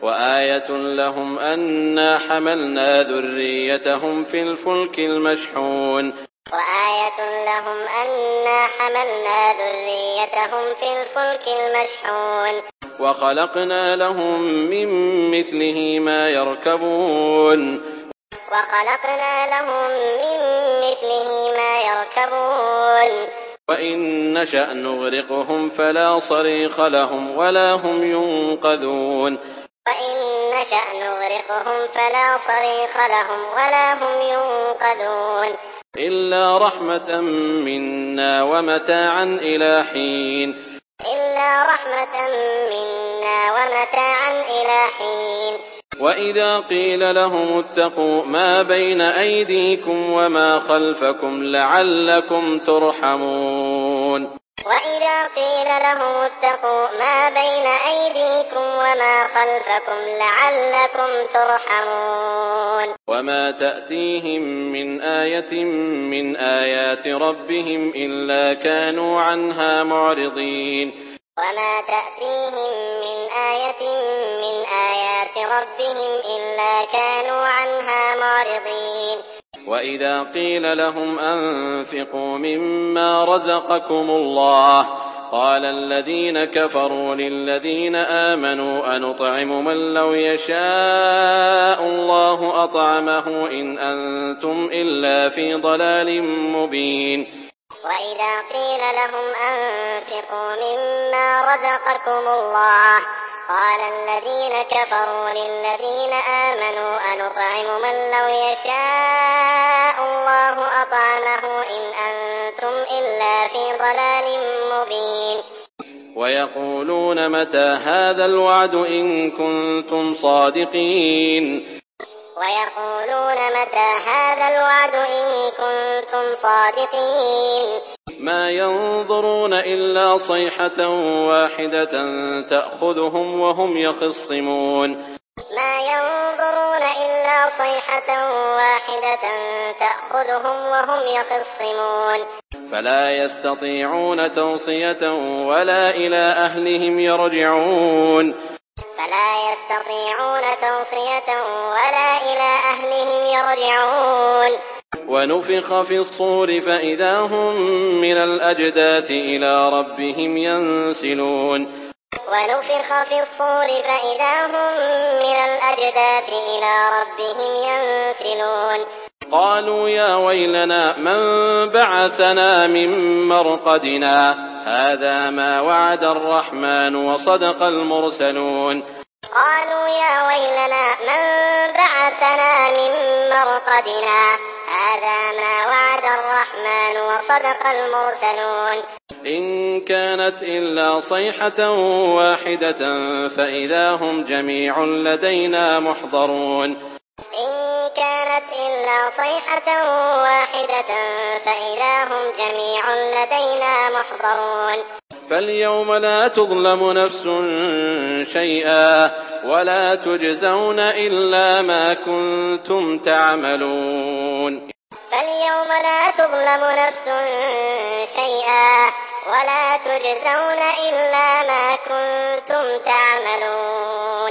وآية لهم أنا حملنا ذريتهم في الفلك المشحون وآية لهم أنا حملنا ذريتهم في الفلك المشحون وخلقنا لهم من مثله ما يركبون وخلقنا لهم من مثله ما يركبون وإن نشأ نغرقهم فلا صريخ لهم ولا هم ينقذون وإن نشأ نغرقهم فلا صريخ لهم ولا هم ينقذون إلا رحمة منا ومتاعا إلى حين إلا رحمة منا ومتاعا إلى حين وإذا قيل لهم اتقوا ما بين أيديكم وما خلفكم لعلكم ترحمون وإذا قيل لهم اتقوا ما بين أيديكم وما خلفكم لعلكم ترحمون وما تأتيهم من آية من آيات ربهم إلا كانوا عنها معرضين وما تأتيهم من آية من آيات ربهم إلا كانوا عنها معرضين وإذا قيل لهم أنفقوا مما رزقكم الله قال الذين كفروا للذين آمنوا أنطعم من لو يشاء الله أطعمه إن أنتم إلا في ضلال مبين وإذا قيل لهم أنفقوا مما رزقكم الله قال الذين كفروا للذين آمنوا أنطعم من لو يشاء الله أطعمه إن أنتم إلا في ضلال مبين ويقولون متى هذا الوعد إن كنتم صادقين ويقولون متى هذا الوعد إن كنتم صادقين ما ينظرون إلا صيحة واحدة تأخذهم وهم يخصمون ما ينظرون إلا صيحة واحدة تأخذهم وهم يخصمون فلا يستطيعون توصية ولا إلى أهلهم يرجعون فلا يستطيعون توصية ولا إلى أهلهم يرجعون ونفخ في الصور فإذا هم من الأجداث إلى ربهم ينسلون ونفخ في الصور فإذا هم من الأجداث إلى ربهم ينسلون قالوا يا ويلنا من بعثنا من مرقدنا هذا ما وعد الرحمن وصدق المرسلون قالوا يا ويلنا من بعثنا من مرقدنا هذا ما وعد الرحمن وصدق المرسلون إن كانت إلا صيحة واحدة فإذا هم جميع لدينا محضرون إن كانت إلا صيحة واحدة فإذا هم جميع لدينا محضرون فاليوم لا تظلم نفس شيئا ولا تجزون إلا ما كنتم تعملون فاليوم لا تظلم نفس شيئا ولا تجزون إلا ما كنتم تعملون